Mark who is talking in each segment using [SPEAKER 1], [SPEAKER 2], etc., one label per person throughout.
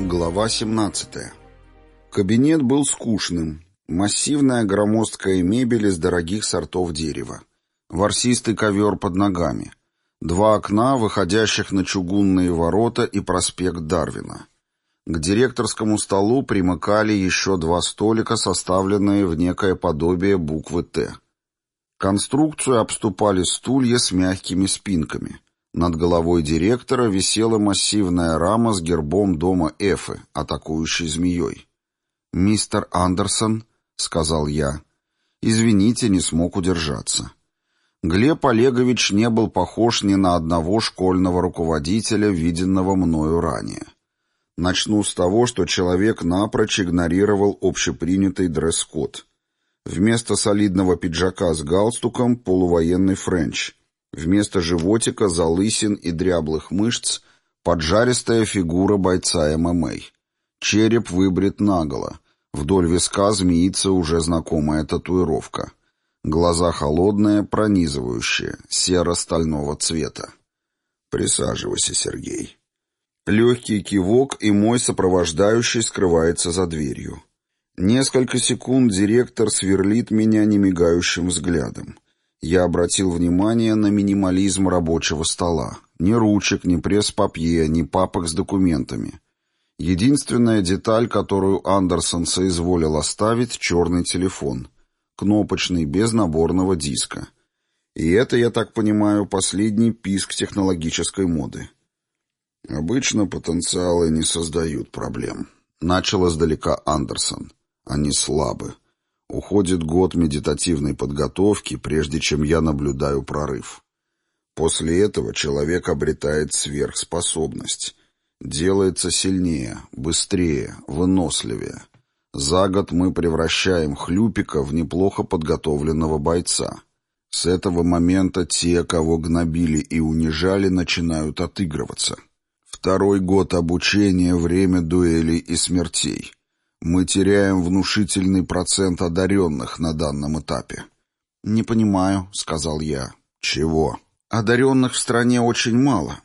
[SPEAKER 1] Глава 17. Кабинет был скучным. Массивная громоздкая мебель из дорогих сортов дерева. Ворсистый ковер под ногами. 2 окна, выходящих на чугунные ворота и проспект Дарвина. К директорскому столу примыкали еще 2 столика, составленные в некое подобие буквы «Т». Конструкцию обступали стулья с мягкими спинками. Над головой директора висела массивная рама с гербом дома Эфы, атакующей змеей. «Мистер Андерсон», — сказал я. «Извините, не смог удержаться». Глеб Олегович не был похож ни на одного школьного руководителя, виденного мною ранее. Начну с того, что человек напрочь игнорировал общепринятый дресс-код. Вместо солидного пиджака с галстуком — полувоенный френч. Вместо животика, залысин и дряблых мышц — поджаристая фигура бойца ММА. Череп выбрит наголо. Вдоль виска змеится уже знакомая татуировка. Глаза холодные, пронизывающие, серо-стального цвета. «Присаживайся, Сергей». Легкий кивок, и мой сопровождающий скрывается за дверью. Несколько секунд директор сверлит меня немигающим взглядом. Я обратил внимание на минимализм рабочего стола. Ни ручек, ни пресс-папье, ни папок с документами. Единственная деталь, которую Андерсон соизволил оставить — черный телефон. Кнопочный, без наборного диска. И это, я так понимаю, последний писк технологической моды. «Обычно потенциалы не создают проблем», — начал издалека Андерсон. «Они слабы. Уходит год медитативной подготовки, прежде чем я наблюдаю прорыв. После этого человек обретает сверхспособность. Делается сильнее, быстрее, выносливее. За год мы превращаем хлюпика в неплохо подготовленного бойца. С этого момента те, кого гнобили и унижали, начинают отыгрываться. 2-й год обучения — время дуэлей и смертей. Мы теряем внушительный процент одаренных на данном этапе». «Не понимаю», — сказал я. «Чего?» «Одаренных в стране очень мало.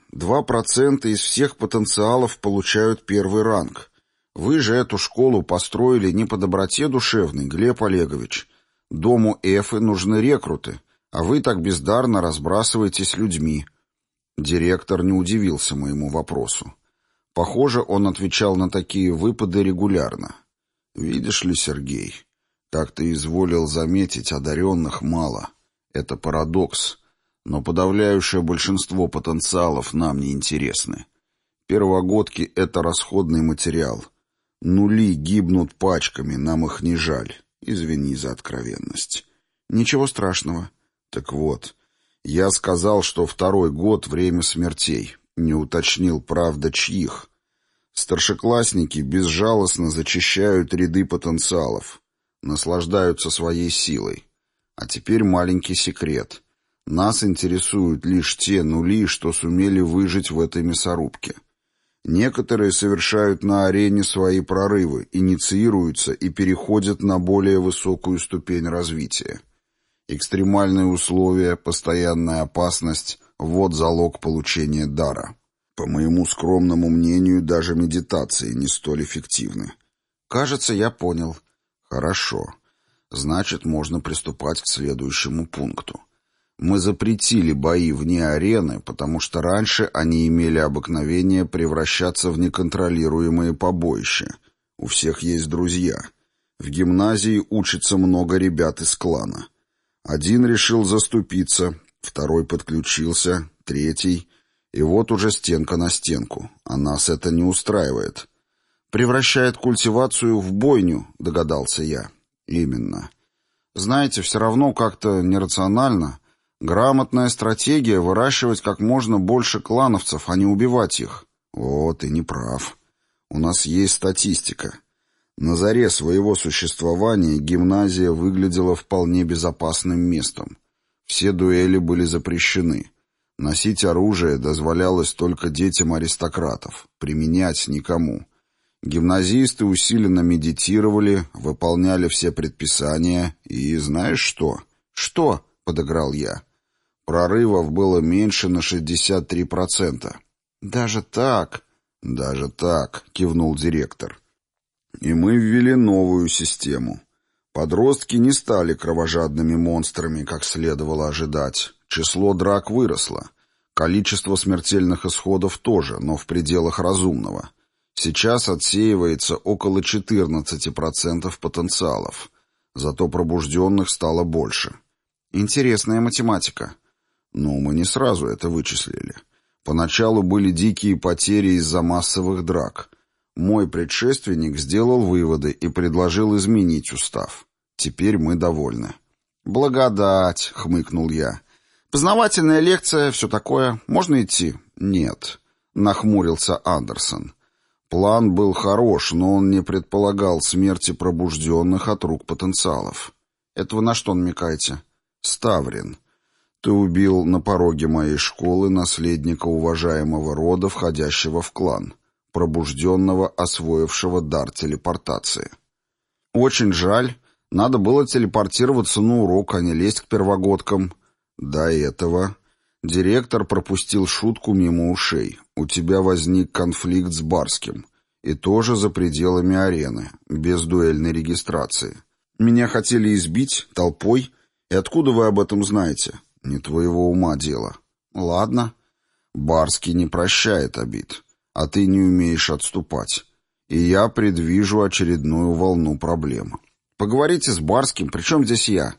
[SPEAKER 1] 2% из всех потенциалов получают 1-й ранг. Вы же эту школу построили не по доброте душевной, Глеб Олегович. Дому Эфы нужны рекруты, а вы так бездарно разбрасываетесь людьми». Директор не удивился моему вопросу. Похоже, он отвечал на такие выпады регулярно. «Видишь ли, Сергей, как ты изволил заметить, одаренных мало. Это парадокс, но подавляющее большинство потенциалов нам не интересны. Первогодки — это расходный материал. Нули гибнут пачками, нам их не жаль. Извини за откровенность». «Ничего страшного». «Так вот, я сказал, что 2-й год — время смертей. Не уточнил, правда, чьих. Старшеклассники безжалостно зачищают ряды потенциалов, наслаждаются своей силой. А теперь маленький секрет. Нас интересуют лишь те нули, что сумели выжить в этой мясорубке. Некоторые совершают на арене свои прорывы, инициируются и переходят на более высокую ступень развития. Экстремальные условия, постоянная опасность — вот залог получения дара. По моему скромному мнению, даже медитации не столь эффективны». «Кажется, я понял». «Хорошо. Значит, можно приступать к следующему пункту. Мы запретили бои вне арены, потому что раньше они имели обыкновение превращаться в неконтролируемые побоища. У всех есть друзья. В гимназии учится много ребят из клана. Один решил заступиться, 2-й подключился, 3-й... И вот уже стенка на стенку. А нас это не устраивает. «Превращает культивацию в бойню», — догадался я. «Именно. Знаете, все равно как-то нерационально. Грамотная стратегия — выращивать как можно больше клановцев, а не убивать их». «О, ты не прав. У нас есть статистика. На заре своего существования гимназия выглядела вполне безопасным местом. Все дуэли были запрещены. Носить оружие дозволялось только детям аристократов, применять никому. Гимназисты усиленно медитировали, выполняли все предписания и знаешь что?» «Что?» — подыграл я. «Прорывов было меньше на 63%. «Даже так?» «Даже так», — кивнул директор. «И мы ввели новую систему. Подростки не стали кровожадными монстрами, как следовало ожидать. Число драк выросло. Количество смертельных исходов тоже, но в пределах разумного. Сейчас отсеивается около 14% потенциалов. Зато пробужденных стало больше. Интересная математика. Но мы не сразу это вычислили. Поначалу были дикие потери из-за массовых драк. Мой предшественник сделал выводы и предложил изменить устав. Теперь мы довольны». «Благодать», — хмыкнул я. «Познавательная лекция, все такое. Можно идти?» «Нет», — нахмурился Андерсон. «План был хорош, но он не предполагал смерти пробужденных от рук потенциалов». «Это вы на что намекаете?» «Ставрин. Ты убил на пороге моей школы наследника уважаемого рода, входящего в клан, пробужденного, освоившего дар телепортации». «Очень жаль. Надо было телепортироваться на урок, а не лезть к первогодкам». «До этого...» Директор пропустил шутку мимо ушей. «У тебя возник конфликт с Барским. И тоже за пределами арены, без дуэльной регистрации. Меня хотели избить толпой. И откуда вы об этом знаете? Не твоего ума дело». «Ладно». «Барский не прощает обид, а ты не умеешь отступать. И я предвижу очередную волну проблем. Поговорите с Барским, при чем здесь я?»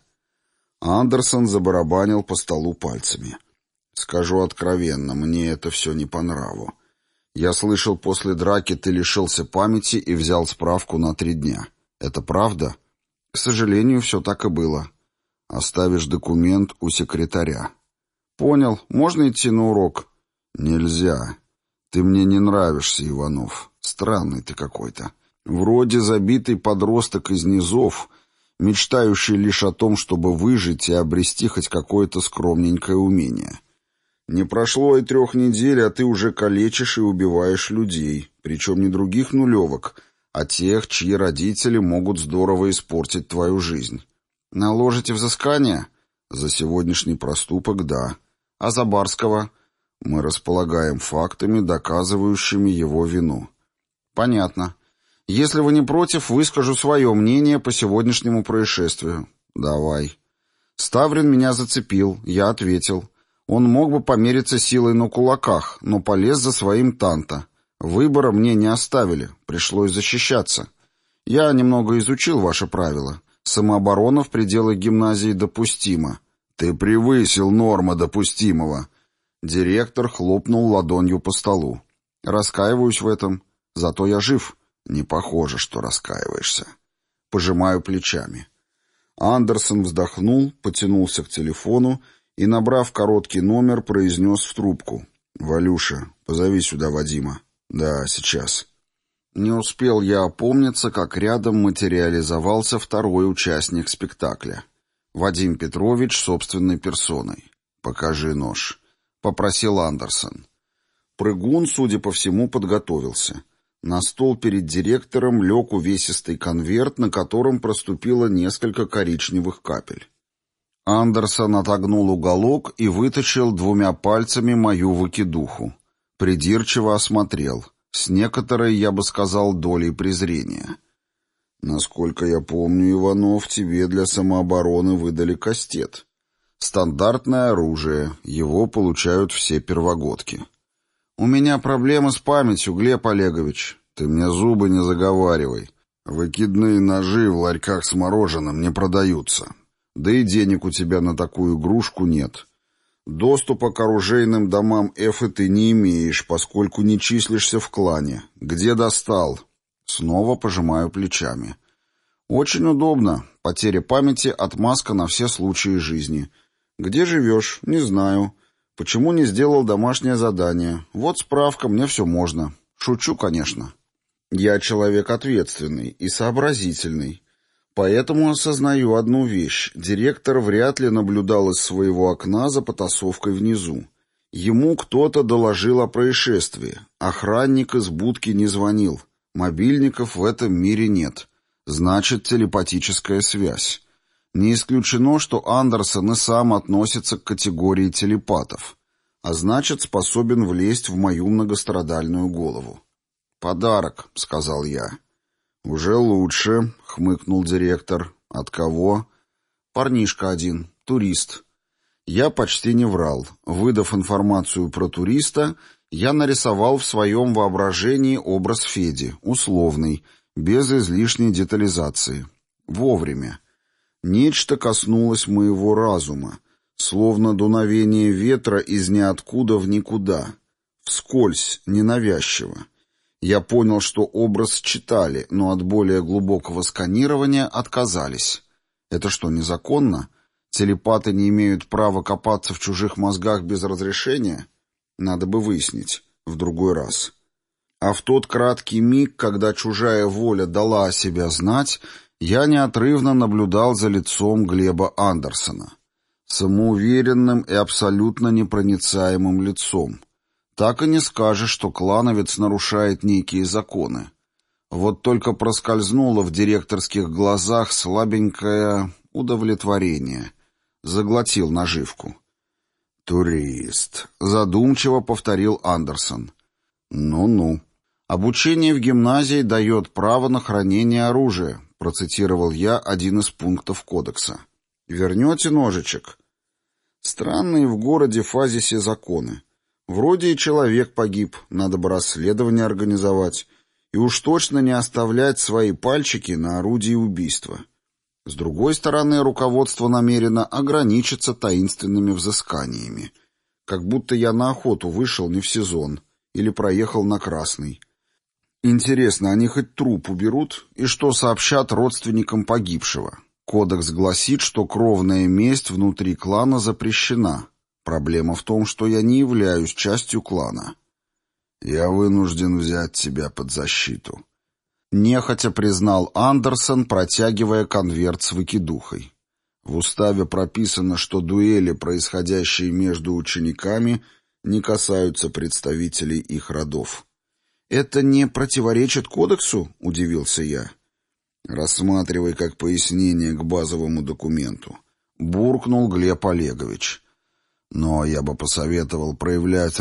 [SPEAKER 1] Андерсон забарабанил по столу пальцами. «Скажу откровенно, мне это все не по нраву. Я слышал, после драки ты лишился памяти и взял справку на 3 дня. Это правда?» «К сожалению, все так и было». «Оставишь документ у секретаря». «Понял. Можно идти на урок?» «Нельзя. Ты мне не нравишься, Иванов. Странный ты какой-то. Вроде забитый подросток из низов, мечтающий лишь о том, чтобы выжить и обрести хоть какое-то скромненькое умение. Не прошло и 3 недель, а ты уже калечишь и убиваешь людей, причем не других нулевок, а тех, чьи родители могут здорово испортить твою жизнь. Наложите взыскание?» «За сегодняшний проступок, да. А за Барского?» «Мы располагаем фактами, доказывающими его вину». «Понятно. Если вы не против, выскажу свое мнение по сегодняшнему происшествию». «Давай». Ставрин меня зацепил, я ответил. Он мог бы помериться силой на кулаках, но полез за своим танто. Выбора мне не оставили, пришлось защищаться. Я немного изучил ваши правила. Самооборона в пределах гимназии допустима. Ты превысил нормы допустимого. Директор хлопнул ладонью по столу. Раскаиваюсь в этом. Зато я жив. Не похоже, что раскаиваешься. Пожимаю плечами. Андерсон вздохнул, потянулся к телефону и, набрав короткий номер, произнес в трубку. «Валюша, позови сюда Вадима». «Да, сейчас». Не успел я опомниться, как рядом материализовался второй участник спектакля. Вадим Петрович собственной персоной. «Покажи нож», — попросил Андерсон. Прыгун, судя по всему, подготовился. На стол перед директором лег увесистый конверт, на котором проступило несколько коричневых капель. Андерсон отогнул уголок и вытащил 2 пальцами мою выкидуху. Придирчиво осмотрел, с некоторой, я бы сказал, долей презрения. «Насколько я помню, Иванов, тебе для самообороны выдали кастет. Стандартное оружие, его получают все первогодки». «У меня проблемы с памятью, Глеб Олегович». «Ты мне зубы не заговаривай. Выкидные ножи в ларьках с мороженым не продаются. Да и денег у тебя на такую игрушку нет. Доступа к оружейным домам Эфы ты не имеешь, поскольку не числишься в клане. Где достал?» Снова пожимаю плечами. «Очень удобно. Потеря памяти, отмазка на все случаи жизни. Где живешь? Не знаю. Почему не сделал домашнее задание? Вот справка, мне все можно. Шучу, конечно. Я человек ответственный и сообразительный. Поэтому осознаю одну вещь. Директор вряд ли наблюдал из своего окна за потасовкой внизу. Ему кто-то доложил о происшествии. Охранник из будки не звонил. Мобильников в этом мире нет. Значит, телепатическая связь. Не исключено, что Андерсон и сам относится к категории телепатов, а значит, способен влезть в мою многострадальную голову. «Подарок», — сказал я. «Уже лучше», — хмыкнул директор. «От кого?» «Парнишка один, турист». Я почти не врал. Выдав информацию про туриста, я нарисовал в своем воображении образ Феди, условный, без излишней детализации. Вовремя. Нечто коснулось моего разума, словно дуновение ветра из ниоткуда в никуда. Вскользь, ненавязчиво. Я понял, что образ читали, но от более глубокого сканирования отказались. Это что, незаконно? Телепаты не имеют права копаться в чужих мозгах без разрешения? Надо бы выяснить. В другой раз. А в тот краткий миг, когда чужая воля дала о себе знать, я неотрывно наблюдал за лицом Глеба Андерсона. Самоуверенным и абсолютно непроницаемым лицом. Так и не скажешь, что клановец нарушает некие законы. Вот только проскользнуло в директорских глазах слабенькое удовлетворение. Заглотил наживку. «Турист», — задумчиво повторил Андерсон. «Ну-ну. Обучение в гимназии дает право на хранение оружия», — процитировал я один из пунктов кодекса. «Вернете ножичек?» Странные в городе Фазисе законы. Вроде и человек погиб, надо бы расследование организовать, и уж точно не оставлять свои пальчики на орудии убийства. С другой стороны, руководство намерено ограничиться таинственными взысканиями. Как будто я на охоту вышел не в сезон или проехал на Красный. Интересно, они хоть труп уберут и что сообщат родственникам погибшего? Кодекс гласит, что кровная месть внутри клана запрещена. Проблема в том, что я не являюсь частью клана. «Я вынужден взять тебя под защиту», — нехотя признал Андерсон, протягивая конверт с выкидухой. В уставе прописано, что дуэли, происходящие между учениками, не касаются представителей их родов. «Это не противоречит кодексу?» — удивился я. «Рассматривай как пояснение к базовому документу», — буркнул Глеб Олегович. «Но я бы посоветовал проявлять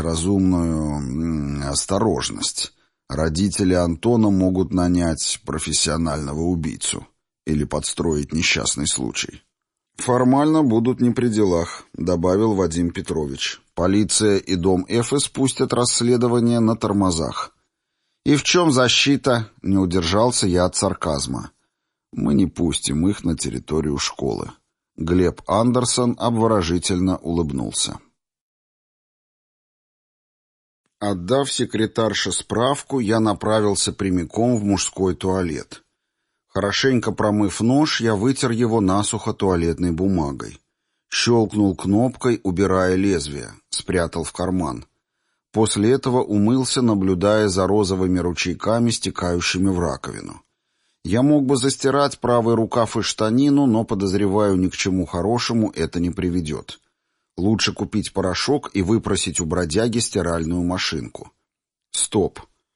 [SPEAKER 1] разумную осторожность. Родители Антона могут нанять профессионального убийцу или подстроить несчастный случай». «Формально будут не при делах», — добавил Вадим Петрович. «Полиция и дом Эфы спустят расследование на тормозах». «И в чем защита?» — не удержался я от сарказма. «Мы не пустим их на территорию школы». Глеб Андерсон обворожительно улыбнулся. Отдав секретарше справку, я направился прямиком в мужской туалет. Хорошенько промыв нож, я вытер его насухо туалетной бумагой. Щелкнул кнопкой, убирая лезвие, спрятал в карман. После этого умылся, наблюдая за розовыми ручейками, стекающими в раковину. Я мог бы застирать правый рукав и штанину, но, подозреваю, ни к чему хорошему это не приведет. Лучше купить порошок и выпросить у бродяги стиральную машинку. Стоп.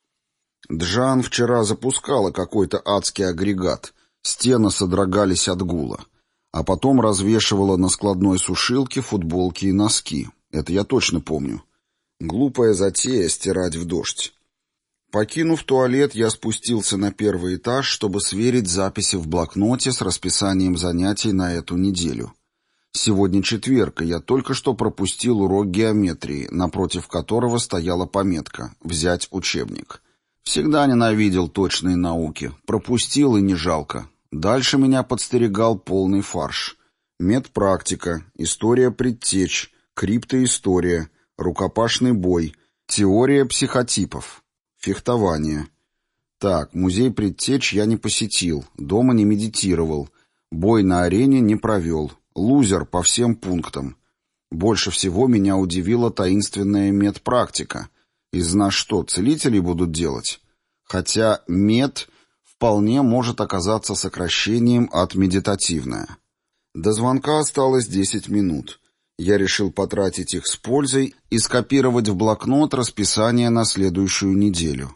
[SPEAKER 1] Джан вчера запускала какой-то адский агрегат. Стены содрогались от гула. А потом развешивала на складной сушилке футболки и носки. Это я точно помню. Глупая затея стирать в дождь. Покинув туалет, я спустился на первый этаж, чтобы сверить записи в блокноте с расписанием занятий на эту неделю. Сегодня четверг, и я только что пропустил урок геометрии, напротив которого стояла пометка «Взять учебник». Всегда ненавидел точные науки, пропустил и не жалко. Дальше меня подстерегал полный фарш. Медпрактика, история предтеч, криптоистория, рукопашный бой, теория психотипов, фехтование. Так, музей предтеч я не посетил, дома не медитировал, бой на арене не провел, лузер по всем пунктам. Больше всего меня удивила таинственная медпрактика. Из нас что, целителей будут делать? Хотя «мед» вполне может оказаться сокращением от «медитативная». До звонка осталось 10 минут. Я решил потратить их с пользой и скопировать в блокнот расписание на следующую неделю.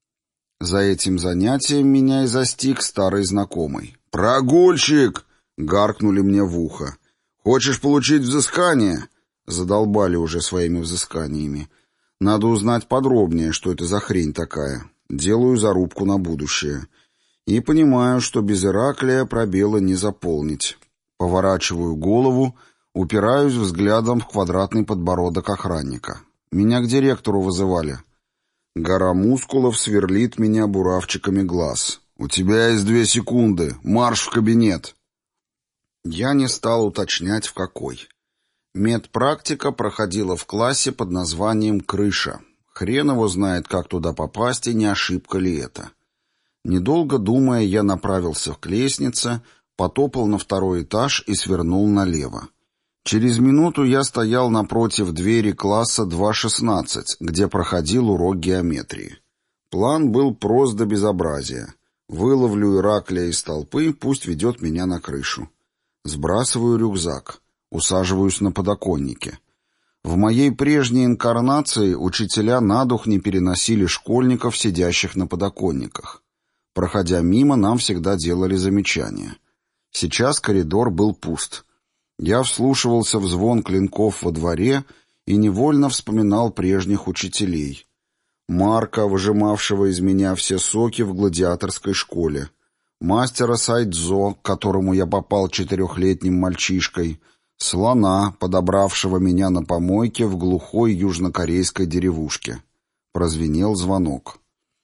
[SPEAKER 1] За этим занятием меня и застиг старый знакомый. «Прогульщик!» — гаркнули мне в ухо. «Хочешь получить взыскание?» Задолбали уже своими взысканиями. Надо узнать подробнее, что это за хрень такая. делаю зарубку на будущее. И понимаю, что без Ираклия пробела не заполнить. Поворачиваю голову, упираюсь взглядом в квадратный подбородок охранника. Меня к директору вызывали. Гора мускулов сверлит меня буравчиками глаз. «У тебя есть 2 секунды. Марш в кабинет!» Я не стал уточнять, в какой. Медпрактика проходила в классе под названием «Крыша». Хрен его знает, как туда попасть, и не ошибка ли это. Недолго думая, я направился к лестнице, потопал на 2-й этаж и свернул налево. Через минуту я стоял напротив двери класса 2.16, где проходил урок геометрии. План был прост до безобразия. Выловлю Ираклия из толпы, пусть ведет меня на крышу. Сбрасываю рюкзак, усаживаюсь на подоконнике. В моей прежней инкарнации учителя на дух не переносили школьников, сидящих на подоконниках. Проходя мимо, нам всегда делали замечания. Сейчас коридор был пуст. Я вслушивался в звон клинков во дворе и невольно вспоминал прежних учителей. Марка, выжимавшего из меня все соки в гладиаторской школе, мастера сайдзо, к которому я попал 4-летним мальчишкой, слона, подобравшего меня на помойке в глухой южнокорейской деревушке. Прозвенел звонок.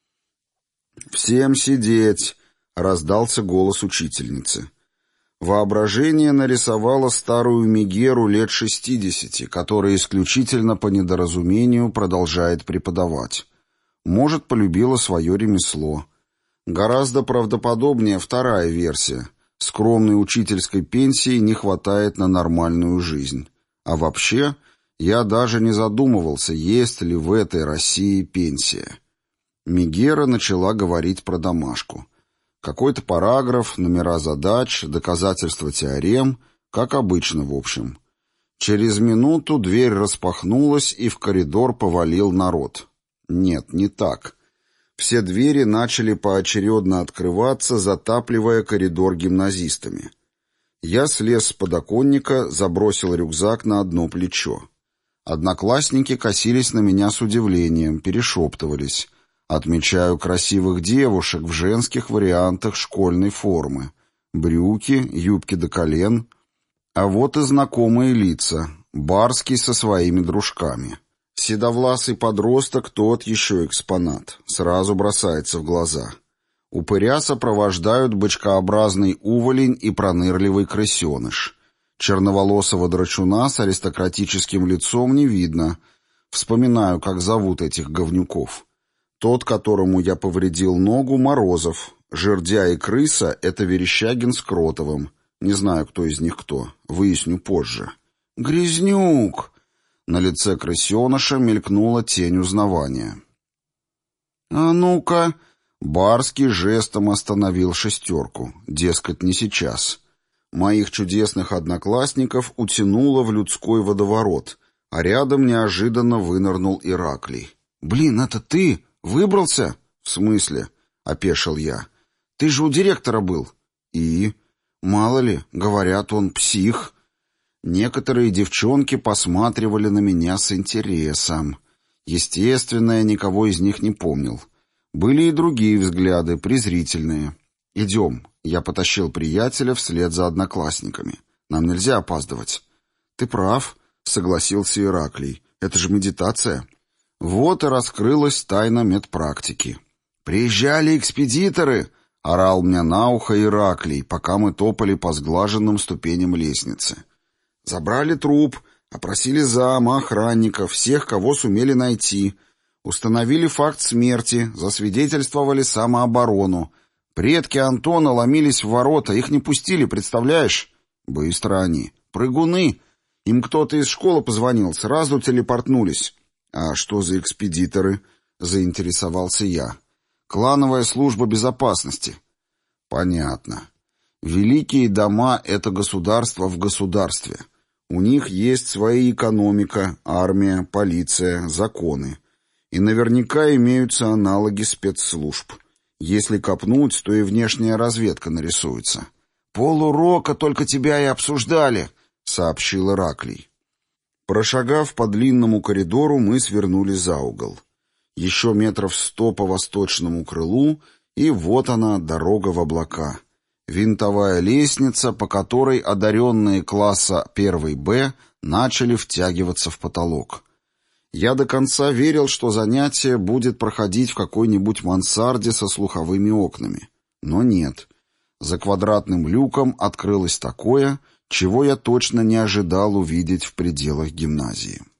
[SPEAKER 1] «Всем сидеть!» — раздался голос учительницы. Воображение нарисовало старую Мегеру лет 60, которая исключительно по недоразумению продолжает преподавать. Может, полюбила свое ремесло. Гораздо правдоподобнее 2-я версия. Скромной учительской пенсии не хватает на нормальную жизнь. А вообще, я даже не задумывался, есть ли в этой России пенсия. Мегера начала говорить про домашку. Какой-то параграф, номера задач, доказательства теорем, как обычно в общем. Через минуту дверь распахнулась, и в коридор повалил народ. Нет, не так. Все двери начали поочередно открываться, затапливая коридор гимназистами. Я слез с подоконника, забросил рюкзак на одно плечо. Одноклассники косились на меня с удивлением, перешептывались. Отмечаю красивых девушек в женских вариантах школьной формы. Брюки, юбки до колен. А вот и знакомые лица. Барский со своими дружками. Седовласый подросток, тот еще экспонат. Сразу бросается в глаза. Упыря сопровождают бычкообразный уволень и пронырливый крысеныш. Черноволосого драчуна с аристократическим лицом не видно. Вспоминаю, как зовут этих говнюков. Тот, которому я повредил ногу, Морозов. Жердя и крыса — это Верещагин с Кротовым. Не знаю, кто из них кто. Выясню позже. «Грязнюк!» На лице крысеныша мелькнула тень узнавания. «А ну-ка!» Барский жестом остановил 6, дескать, не сейчас. Моих чудесных одноклассников утянуло в людской водоворот, а рядом неожиданно вынырнул Ираклий. «Блин, это ты? Выбрался?» «В смысле?» — опешил я. «Ты же у директора был». «И?» «Мало ли, говорят, он псих». Некоторые девчонки посматривали на меня с интересом. Естественно, я никого из них не помнил. Были и другие взгляды, презрительные. «Идем». Я потащил приятеля вслед за одноклассниками. «Нам нельзя опаздывать». «Ты прав», — согласился Ираклий. «Это же медитация». Вот и раскрылась тайна медпрактики. «Приезжали экспедиторы!» — орал мне на ухо Ираклий, пока мы топали по сглаженным ступеням лестницы. «Забрали труп, опросили зама, охранников, всех, кого сумели найти. Установили факт смерти, засвидетельствовали самооборону. Предки Антона ломились в ворота, их не пустили, представляешь? Быстро они. Прыгуны. Им кто-то из школы позвонил, сразу телепортнулись». «А что за экспедиторы?» — заинтересовался я. «Клановая служба безопасности». «Понятно. Великие дома — это государство в государстве. У них есть своя экономика, армия, полиция, законы. И наверняка имеются аналоги спецслужб. Если копнуть, то и внешняя разведка нарисуется». «Полурока только тебя и обсуждали», — сообщил Ираклий. Прошагав по длинному коридору, мы свернули за угол. Еще метров 100 по восточному крылу, и вот она, дорога в облака. Винтовая лестница, по которой одаренные класса 1Б начали втягиваться в потолок. Я до конца верил, что занятие будет проходить в какой-нибудь мансарде со слуховыми окнами. Но нет. За квадратным люком открылось такое, чего я точно не ожидал увидеть в пределах гимназии.